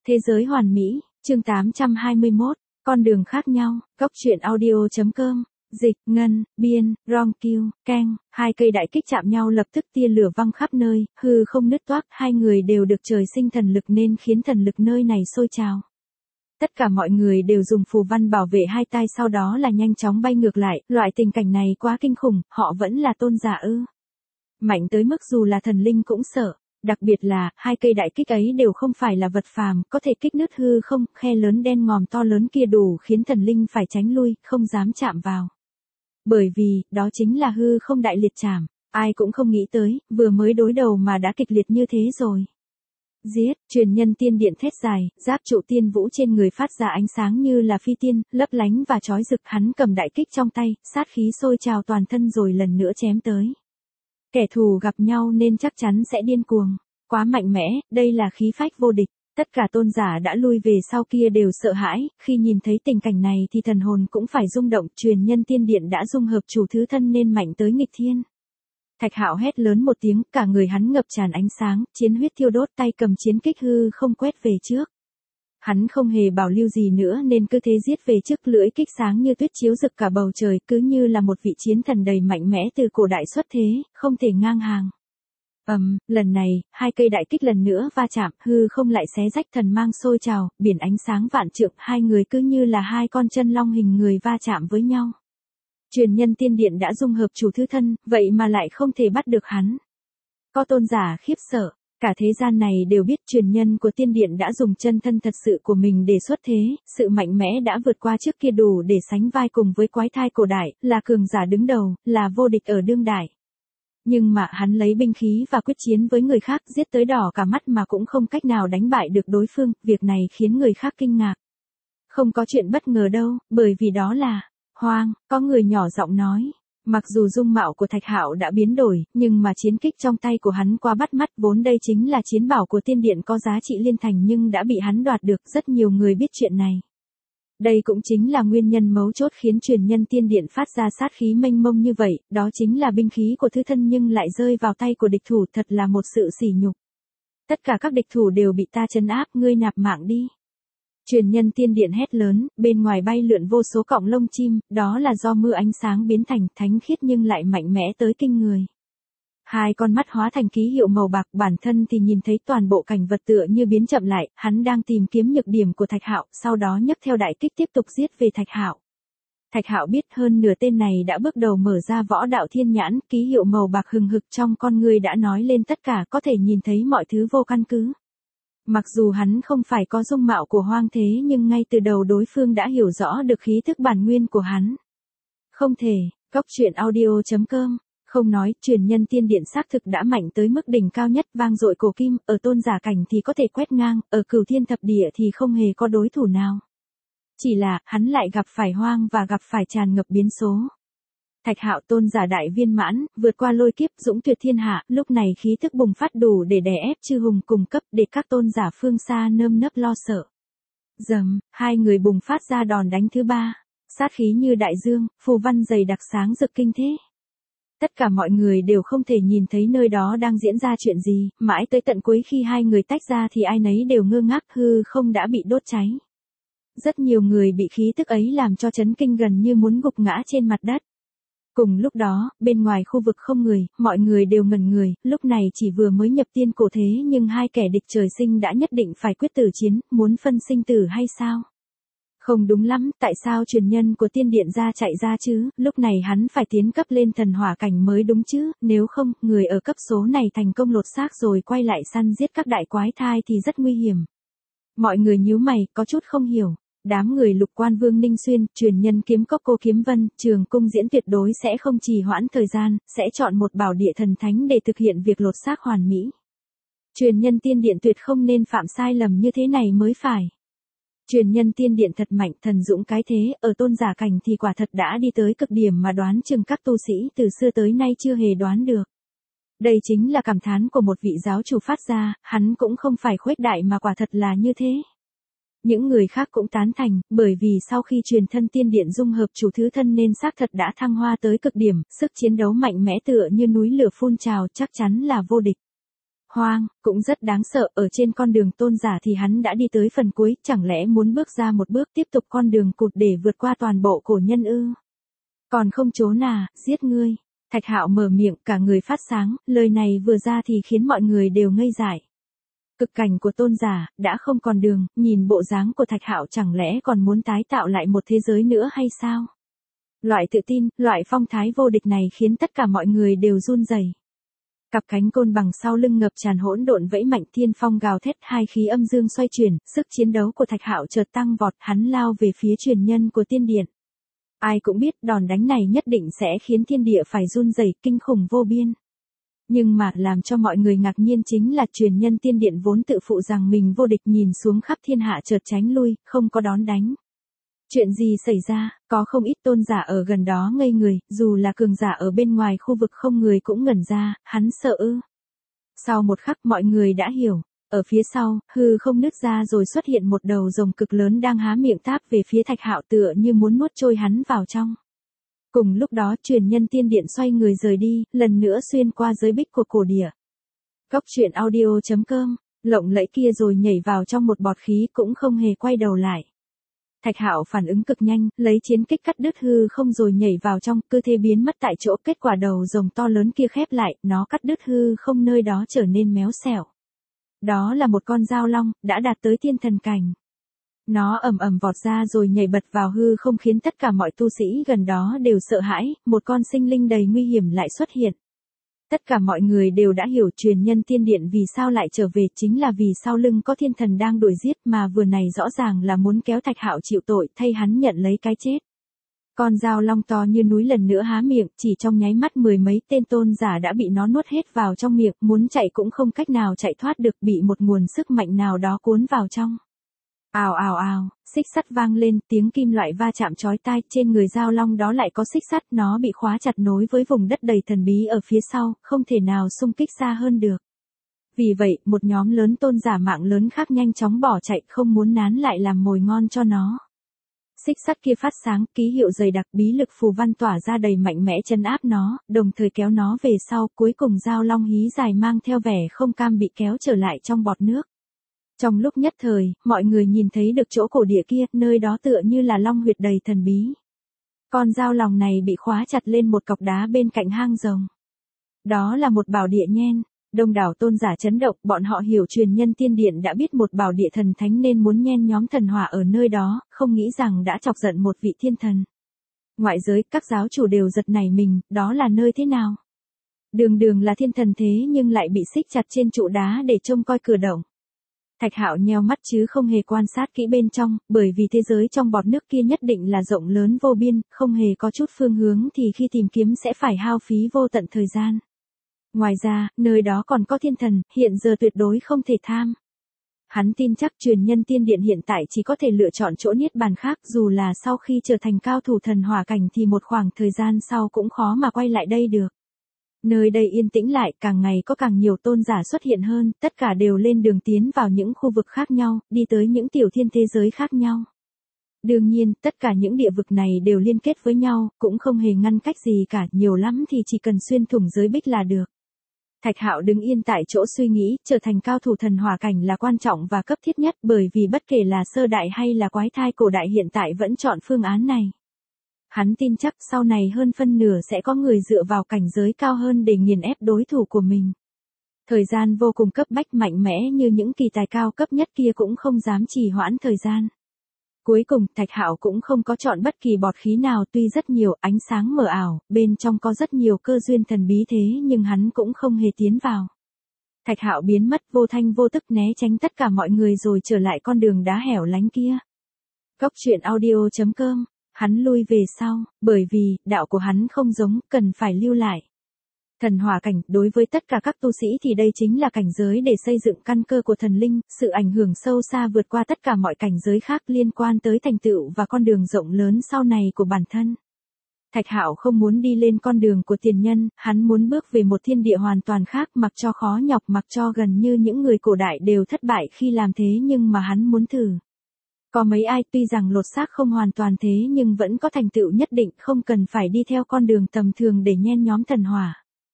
Thế giới hoàn mỹ, chương 821, con đường khác nhau, Cốc truyện audio.com, dịch, ngân, biên, rom kiêu, keng, hai cây đại kích chạm nhau lập tức tia lửa văng khắp nơi, hư không nứt toác, hai người đều được trời sinh thần lực nên khiến thần lực nơi này sôi trào. Tất cả mọi người đều dùng phù văn bảo vệ hai tay sau đó là nhanh chóng bay ngược lại, loại tình cảnh này quá kinh khủng, họ vẫn là tôn giả ư. Mạnh tới mức dù là thần linh cũng sợ. Đặc biệt là, hai cây đại kích ấy đều không phải là vật phàm, có thể kích nứt hư không, khe lớn đen ngòm to lớn kia đủ khiến thần linh phải tránh lui, không dám chạm vào. Bởi vì, đó chính là hư không đại liệt trảm, ai cũng không nghĩ tới, vừa mới đối đầu mà đã kịch liệt như thế rồi. Giết, truyền nhân tiên điện thét dài, giáp trụ tiên vũ trên người phát ra ánh sáng như là phi tiên, lấp lánh và chói rực, hắn cầm đại kích trong tay, sát khí sôi trào toàn thân rồi lần nữa chém tới. Kẻ thù gặp nhau nên chắc chắn sẽ điên cuồng. Quá mạnh mẽ, đây là khí phách vô địch. Tất cả tôn giả đã lui về sau kia đều sợ hãi, khi nhìn thấy tình cảnh này thì thần hồn cũng phải rung động, truyền nhân tiên điện đã dung hợp chủ thứ thân nên mạnh tới nghịch thiên. Thạch Hạo hét lớn một tiếng, cả người hắn ngập tràn ánh sáng, chiến huyết thiêu đốt, tay cầm chiến kích hư không quét về trước. Hắn không hề bảo lưu gì nữa nên cứ thế giết về trước, lưỡi kích sáng như tuyết chiếu rực cả bầu trời, cứ như là một vị chiến thần đầy mạnh mẽ từ cổ đại xuất thế, không thể ngang hàng. Lần này, hai cây đại kích lần nữa va chạm, hư không lại xé rách, thần mang sôi trào, biển ánh sáng vạn trượng, hai người cứ như là hai con chân long hình người va chạm với nhau. Truyền nhân tiên điện đã dung hợp chủ thứ thân, vậy mà lại không thể bắt được hắn. Có tôn giả khiếp sợ. Cả thế gian này đều biết truyền nhân của tiên điện đã dùng chân thân thật sự của mình để xuất thế, sự mạnh mẽ đã vượt qua trước kia đủ để sánh vai cùng với quái thai cổ đại, là cường giả đứng đầu, là vô địch ở đương đại. Nhưng mà hắn lấy binh khí và quyết chiến với người khác, giết tới đỏ cả mắt mà cũng không cách nào đánh bại được đối phương, việc này khiến người khác kinh ngạc. Không có chuyện bất ngờ đâu, bởi vì đó là Hoang, có người nhỏ giọng nói. Mặc dù dung mạo của Thạch Hạo đã biến đổi, nhưng mà chiến kích trong tay của hắn quá bắt mắt, vốn đây chính là chiến bảo của tiên điện có giá trị liên thành nhưng đã bị hắn đoạt được, rất nhiều người biết chuyện này. Đây cũng chính là nguyên nhân mấu chốt khiến truyền nhân tiên điện phát ra sát khí mênh mông như vậy, đó chính là binh khí của thứ thân nhưng lại rơi vào tay của địch thủ, thật là một sự sỉ nhục. Tất cả các địch thủ đều bị ta trấn áp, ngươi nạp mạng đi. Truyền nhân tiên điện hét lớn, bên ngoài bay lượn vô số cọng lông chim, đó là do mưa ánh sáng biến thành, thánh khiết nhưng lại mạnh mẽ tới kinh người. Hai con mắt hóa thành ký hiệu màu bạc, bản thân thì nhìn thấy toàn bộ cảnh vật tựa như biến chậm lại, hắn đang tìm kiếm nhược điểm của Thạch Hạo, sau đó nhấc theo đại kích tiếp tục giết về Thạch Hạo. Thạch Hạo biết hơn nửa tên này đã bước đầu mở ra võ đạo thiên nhãn, ký hiệu màu bạc hừng hực trong con người đã nói lên tất cả, có thể nhìn thấy mọi thứ vô căn cứ. Mặc dù hắn không phải có dung mạo của Hoang thế nhưng ngay từ đầu đối phương đã hiểu rõ được khí thức bản nguyên của hắn. Không thể, Cốc truyện audio.com, không nói, truyền nhân tiên điện xác thực đã mạnh tới mức đỉnh cao nhất, vang dội cổ kim, ở tôn giả cảnh thì có thể quét ngang, ở cửu thiên thập địa thì không hề có đối thủ nào. Chỉ là, hắn lại gặp phải Hoang và gặp phải tràn ngập biến số. Thạch Hạo tôn giả đại viên mãn, vượt qua lôi kiếp, dũng tuyệt thiên hạ, lúc này khí thức bùng phát đủ để đè ép chư hùng cùng cấp, để các tôn giả phương xa nơm nớp lo sợ. Hai người bùng phát ra đòn đánh thứ ba, sát khí như đại dương, phù văn dày đặc sáng rực kinh thế. Tất cả mọi người đều không thể nhìn thấy nơi đó đang diễn ra chuyện gì, mãi tới tận cuối khi hai người tách ra thì ai nấy đều ngơ ngác, hư không đã bị đốt cháy. Rất nhiều người bị khí tức ấy làm cho chấn kinh gần như muốn gục ngã trên mặt đất. Cùng lúc đó, bên ngoài khu vực không người, mọi người đều ngẩn người, lúc này chỉ vừa mới nhập tiên cổ thế nhưng hai kẻ địch trời sinh đã nhất định phải quyết tử chiến, muốn phân sinh tử hay sao? Không đúng lắm, tại sao truyền nhân của tiên điện ra chạy ra chứ, lúc này hắn phải tiến cấp lên thần hỏa cảnh mới đúng chứ, nếu không, người ở cấp số này thành công lột xác rồi quay lại săn giết các đại quái thai thì rất nguy hiểm. Mọi người nhíu mày, có chút không hiểu. Đám người Lục Quan Vương Ninh Xuyên, truyền nhân kiếm cốc Cô Kiếm Vân, Trường Cung Diễn tuyệt đối sẽ không trì hoãn thời gian, sẽ chọn một bảo địa thần thánh để thực hiện việc lột xác hoàn mỹ. Truyền nhân tiên điện tuyệt không nên phạm sai lầm như thế này mới phải. Truyền nhân tiên điện thật mạnh, thần dũng cái thế, ở tôn giả cảnh thì quả thật đã đi tới cực điểm mà đoán chừng các tu sĩ từ xưa tới nay chưa hề đoán được. Đây chính là cảm thán của một vị giáo chủ phát ra, hắn cũng không phải khuếch đại mà quả thật là như thế. Những người khác cũng tán thành, bởi vì sau khi truyền thân tiên điện dung hợp chủ thứ thân nên xác thật đã thăng hoa tới cực điểm, sức chiến đấu mạnh mẽ tựa như núi lửa phun trào, chắc chắn là vô địch. hoang, cũng rất đáng sợ, ở trên con đường tôn giả thì hắn đã đi tới phần cuối, chẳng lẽ muốn bước ra một bước tiếp tục con đường cụt để vượt qua toàn bộ cổ nhân ư? Còn không trốn à, giết ngươi. Thạch Hạo mở miệng, cả người phát sáng, lời này vừa ra thì khiến mọi người đều ngây dại. Cực cảnh của tôn giả, đã không còn đường, nhìn bộ dáng của Thạch Hạo chẳng lẽ còn muốn tái tạo lại một thế giới nữa hay sao? Loại tự tin, loại phong thái vô địch này khiến tất cả mọi người đều run rẩy. Cặp cánh côn bằng sau lưng ngập tràn hỗn độn vẫy mạnh, thiên phong gào thét, hai khí âm dương xoay chuyển, sức chiến đấu của Thạch Hạo chợt tăng vọt, hắn lao về phía truyền nhân của tiên điện. Ai cũng biết đòn đánh này nhất định sẽ khiến thiên địa phải run rẩy, kinh khủng vô biên. Nhưng mà làm cho mọi người ngạc nhiên chính là truyền nhân tiên điện vốn tự phụ rằng mình vô địch, nhìn xuống khắp thiên hạ chợt tránh lui, không có đón đánh. Chuyện gì xảy ra, có không ít tôn giả ở gần đó ngây người, dù là cường giả ở bên ngoài khu vực không người cũng ngẩn ra, hắn sợ ư. Sau một khắc mọi người đã hiểu, ở phía sau, hư không nứt ra rồi xuất hiện một đầu rồng cực lớn đang há miệng táp về phía Thạch Hạo tựa như muốn nuốt trôi hắn vào trong. Cùng lúc đó truyền nhân tiên điện xoay người rời đi, lần nữa xuyên qua giới bích của cổ địa. Góc truyện audio.com, lộng lẫy kia rồi nhảy vào trong một bọt khí cũng không hề quay đầu lại. Thạch Hạo phản ứng cực nhanh, lấy chiến kích cắt đứt hư không rồi nhảy vào trong, cơ thể biến mất tại chỗ, kết quả đầu rồng to lớn kia khép lại, nó cắt đứt hư không nơi đó trở nên méo xẻo. Đó là một con dao long, đã đạt tới thiên thần cảnh. Nó ầm ầm vọt ra rồi nhảy bật vào hư không khiến tất cả mọi tu sĩ gần đó đều sợ hãi, một con sinh linh đầy nguy hiểm lại xuất hiện. Tất cả mọi người đều đã hiểu truyền nhân tiên điện vì sao lại trở về, chính là vì sau lưng có thiên thần đang đuổi giết, mà vừa này rõ ràng là muốn kéo Thạch Hạo chịu tội, thay hắn nhận lấy cái chết. Con dao long to như núi lần nữa há miệng, chỉ trong nháy mắt mười mấy tên tôn giả đã bị nó nuốt hết vào trong miệng, muốn chạy cũng không cách nào chạy thoát được, bị một nguồn sức mạnh nào đó cuốn vào trong. Ào ào ào, xích sắt vang lên, tiếng kim loại va chạm chói tai, trên người dao long đó lại có xích sắt, nó bị khóa chặt nối với vùng đất đầy thần bí ở phía sau, không thể nào xung kích xa hơn được. Vì vậy, một nhóm lớn tôn giả mạng lớn khác nhanh chóng bỏ chạy, không muốn nán lại làm mồi ngon cho nó. Xích sắt kia phát sáng, ký hiệu dày đặc, bí lực phù văn tỏa ra đầy mạnh mẽ trấn áp nó, đồng thời kéo nó về sau, cuối cùng dao long hí dài mang theo vẻ không cam bị kéo trở lại trong bọt nước. Trong lúc nhất thời, mọi người nhìn thấy được chỗ cổ địa kia, nơi đó tựa như là long huyệt đầy thần bí. Con dao long này bị khóa chặt lên một cọc đá bên cạnh hang rồng. Đó là một bảo địa nhen. Đông đảo tôn giả chấn động, bọn họ hiểu truyền nhân tiên điện đã biết một bảo địa thần thánh nên muốn nhen nhóm thần hỏa ở nơi đó, không nghĩ rằng đã chọc giận một vị thiên thần. Ngoại giới, các giáo chủ đều giật nảy mình, đó là nơi thế nào? Đường đường là thiên thần thế nhưng lại bị xích chặt trên trụ đá để trông coi cửa động. Thạch Hạo nheo mắt chứ không hề quan sát kỹ bên trong, bởi vì thế giới trong bọt nước kia nhất định là rộng lớn vô biên, không hề có chút phương hướng thì khi tìm kiếm sẽ phải hao phí vô tận thời gian. Ngoài ra, nơi đó còn có thiên thần, hiện giờ tuyệt đối không thể tham. Hắn tin chắc truyền nhân tiên điện hiện tại chỉ có thể lựa chọn chỗ niết bàn khác, dù là sau khi trở thành cao thủ thần hỏa cảnh thì một khoảng thời gian sau cũng khó mà quay lại đây được. Nơi đây yên tĩnh lại, càng ngày có càng nhiều tôn giả xuất hiện hơn, tất cả đều lên đường tiến vào những khu vực khác nhau, đi tới những tiểu thiên thế giới khác nhau. Đương nhiên, tất cả những địa vực này đều liên kết với nhau, cũng không hề ngăn cách gì cả, nhiều lắm thì chỉ cần xuyên thủng giới bích là được. Thạch Hạo đứng yên tại chỗ suy nghĩ, trở thành cao thủ thần hỏa cảnh là quan trọng và cấp thiết nhất, bởi vì bất kể là sơ đại hay là quái thai cổ đại hiện tại vẫn chọn phương án này. Hắn tin chắc sau này hơn phân nửa sẽ có người dựa vào cảnh giới cao hơn để nghiền ép đối thủ của mình. Thời gian vô cùng cấp bách, mạnh mẽ như những kỳ tài cao cấp nhất kia cũng không dám trì hoãn thời gian. Cuối cùng, Thạch Hạo cũng không có chọn bất kỳ bọt khí nào, tuy rất nhiều ánh sáng mờ ảo, bên trong có rất nhiều cơ duyên thần bí thế nhưng hắn cũng không hề tiến vào. Thạch Hạo biến mất vô thanh vô tức, né tránh tất cả mọi người rồi trở lại con đường đá hẻo lánh kia. Góc truyện audio.com, hắn lui về sau, bởi vì, đạo của hắn không giống, cần phải lưu lại. Thần hỏa cảnh, đối với tất cả các tu sĩ thì đây chính là cảnh giới để xây dựng căn cơ của thần linh, sự ảnh hưởng sâu xa vượt qua tất cả mọi cảnh giới khác liên quan tới thành tựu và con đường rộng lớn sau này của bản thân. Thạch Hạo không muốn đi lên con đường của tiền nhân, hắn muốn bước về một thiên địa hoàn toàn khác, mặc cho khó nhọc, mặc cho gần như những người cổ đại đều thất bại khi làm thế nhưng mà hắn muốn thử. Có mấy ai tuy rằng lột xác không hoàn toàn thế nhưng vẫn có thành tựu nhất định, không cần phải đi theo con đường tầm thường để nhen nhóm thần hỏa.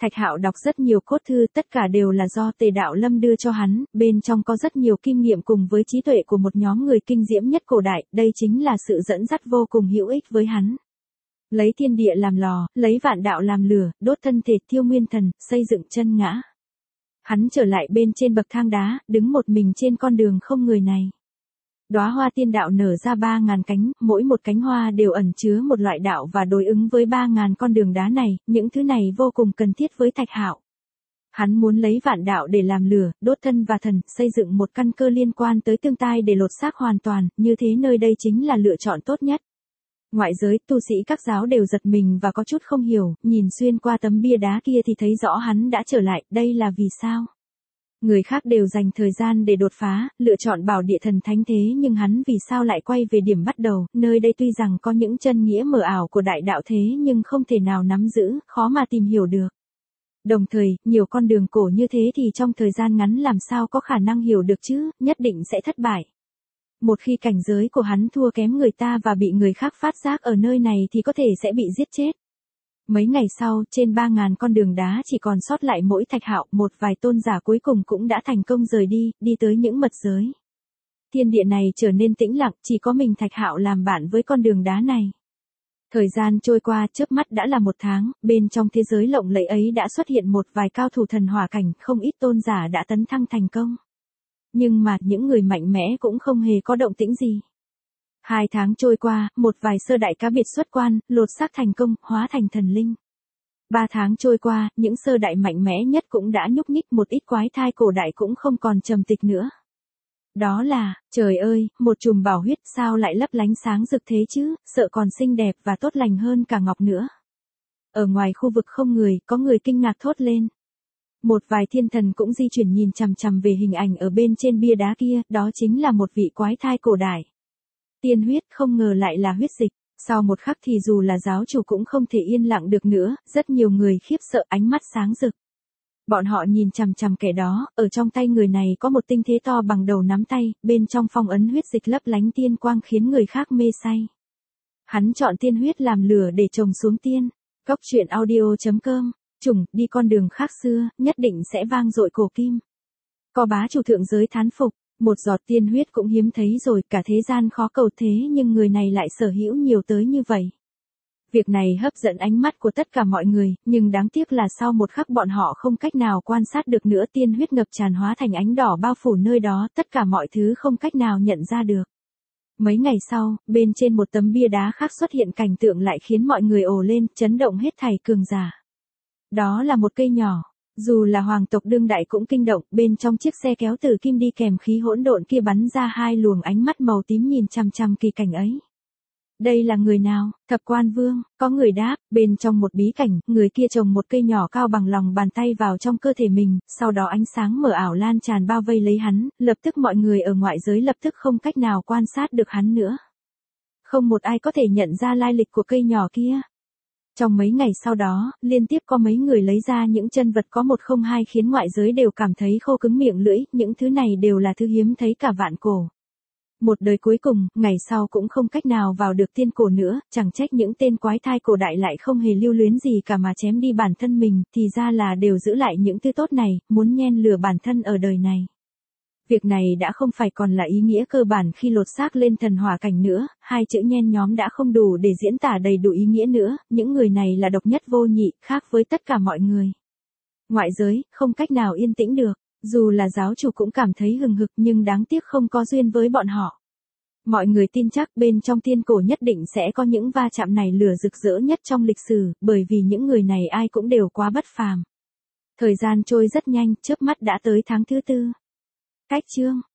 Thạch Hạo đọc rất nhiều cốt thư, tất cả đều là do Tề Đạo Lâm đưa cho hắn, bên trong có rất nhiều kinh nghiệm cùng với trí tuệ của một nhóm người kinh diễm nhất cổ đại, đây chính là sự dẫn dắt vô cùng hữu ích với hắn. Lấy thiên địa làm lò, lấy vạn đạo làm lửa, đốt thân thể thiêu nguyên thần, xây dựng chân ngã. Hắn trở lại bên trên bậc thang đá, đứng một mình trên con đường không người này. Đóa hoa tiên đạo nở ra 3.000 cánh, mỗi một cánh hoa đều ẩn chứa một loại đạo và đối ứng với 3.000 con đường đá này, những thứ này vô cùng cần thiết với Thạch Hạo. Hắn muốn lấy vạn đạo để làm lửa, đốt thân và thần, xây dựng một căn cơ liên quan tới tương tai để lột xác hoàn toàn, như thế nơi đây chính là lựa chọn tốt nhất. Ngoại giới, tu sĩ các giáo đều giật mình và có chút không hiểu, nhìn xuyên qua tấm bia đá kia thì thấy rõ hắn đã trở lại, đây là vì sao? Người khác đều dành thời gian để đột phá, lựa chọn bảo địa thần thánh thế nhưng hắn vì sao lại quay về điểm bắt đầu, nơi đây tuy rằng có những chân nghĩa mờ ảo của đại đạo thế nhưng không thể nào nắm giữ, khó mà tìm hiểu được. Đồng thời, nhiều con đường cổ như thế thì trong thời gian ngắn làm sao có khả năng hiểu được chứ, nhất định sẽ thất bại. Một khi cảnh giới của hắn thua kém người ta và bị người khác phát giác ở nơi này thì có thể sẽ bị giết chết. Mấy ngày sau, trên 3.000 con đường đá chỉ còn sót lại mỗi Thạch Hạo, một vài tôn giả cuối cùng cũng đã thành công rời đi, đi tới những mật giới. Thiên địa này trở nên tĩnh lặng, chỉ có mình Thạch Hạo làm bạn với con đường đá này. Thời gian trôi qua, chớp mắt đã là 1 tháng, bên trong thế giới lộng lẫy ấy đã xuất hiện một vài cao thủ thần hỏa cảnh, không ít tôn giả đã tấn thăng thành công. Nhưng mà, những người mạnh mẽ cũng không hề có động tĩnh gì. 2 tháng trôi qua, một vài sơ đại cá biệt xuất quan, lột xác thành công, hóa thành thần linh. 3 tháng trôi qua, những sơ đại mạnh mẽ nhất cũng đã nhúc nhích, một ít quái thai cổ đại cũng không còn trầm tịch nữa. Đó là, trời ơi, một chùm bảo huyết sao lại lấp lánh sáng rực thế chứ, sợ còn xinh đẹp và tốt lành hơn cả ngọc nữa. Ở ngoài khu vực không người, có người kinh ngạc thốt lên. Một vài thiên thần cũng di chuyển nhìn chằm chằm về hình ảnh ở bên trên bia đá kia, đó chính là một vị quái thai cổ đại. Tiên huyết, không ngờ lại là huyết dịch. Sau một khắc thì dù là giáo chủ cũng không thể yên lặng được nữa, rất nhiều người khiếp sợ, ánh mắt sáng rực. Bọn họ nhìn chằm chằm kẻ đó, ở trong tay người này có một tinh thế to bằng đầu nắm tay, bên trong phong ấn huyết dịch lấp lánh tiên quang khiến người khác mê say. Hắn chọn tiên huyết làm lửa để trồng xuống tiên. Góc truyện audio.com, Trùng, đi con đường khác xưa, nhất định sẽ vang dội cổ kim. Có bá chủ thượng giới thán phục. Một giọt tiên huyết cũng hiếm thấy rồi, cả thế gian khó cầu thế nhưng người này lại sở hữu nhiều tới như vậy. Việc này hấp dẫn ánh mắt của tất cả mọi người, nhưng đáng tiếc là sau một khắc bọn họ không cách nào quan sát được nữa, tiên huyết ngập tràn hóa thành ánh đỏ bao phủ nơi đó, tất cả mọi thứ không cách nào nhận ra được. Mấy ngày sau, bên trên một tấm bia đá khác xuất hiện cảnh tượng lại khiến mọi người ồ lên, chấn động hết thảy cường giả. Đó là một cây nhỏ. Dù là hoàng tộc đương đại cũng kinh động, bên trong chiếc xe kéo tử kim đi kèm khí hỗn độn kia bắn ra 2 luồng ánh mắt màu tím nhìn chằm chằm kỳ cảnh ấy. Đây là người nào? Thập Quan Vương, có người đáp, bên trong một bí cảnh, người kia trồng một cây nhỏ cao bằng lòng bàn tay vào trong cơ thể mình, sau đó ánh sáng mờ ảo lan tràn bao vây lấy hắn, lập tức mọi người ở ngoại giới lập tức không cách nào quan sát được hắn nữa. Không một ai có thể nhận ra lai lịch của cây nhỏ kia. Trong mấy ngày sau đó, liên tiếp có mấy người lấy ra những chân vật có 102 khiến ngoại giới đều cảm thấy khô cứng miệng lưỡi, những thứ này đều là thứ hiếm thấy cả vạn cổ. Một đời cuối cùng, ngày sau cũng không cách nào vào được tiên cổ nữa, chẳng trách những tên quái thai cổ đại lại không hề lưu luyến gì cả mà chém đi bản thân mình, thì ra là đều giữ lại những thứ tốt này, muốn nhen lửa bản thân ở đời này. Việc này đã không phải còn là ý nghĩa cơ bản khi lột xác lên thần hỏa cảnh nữa, 2 chữ nhen nhóm đã không đủ để diễn tả đầy đủ ý nghĩa nữa, những người này là độc nhất vô nhị, khác với tất cả mọi người. Ngoại giới, không cách nào yên tĩnh được, dù là giáo chủ cũng cảm thấy hừng hực nhưng đáng tiếc không có duyên với bọn họ. Mọi người tin chắc bên trong tiên cổ nhất định sẽ có những va chạm này lửa rực rỡ nhất trong lịch sử, bởi vì những người này ai cũng đều quá bất phàm. Thời gian trôi rất nhanh, chớp mắt đã tới tháng thứ 4. Cách chương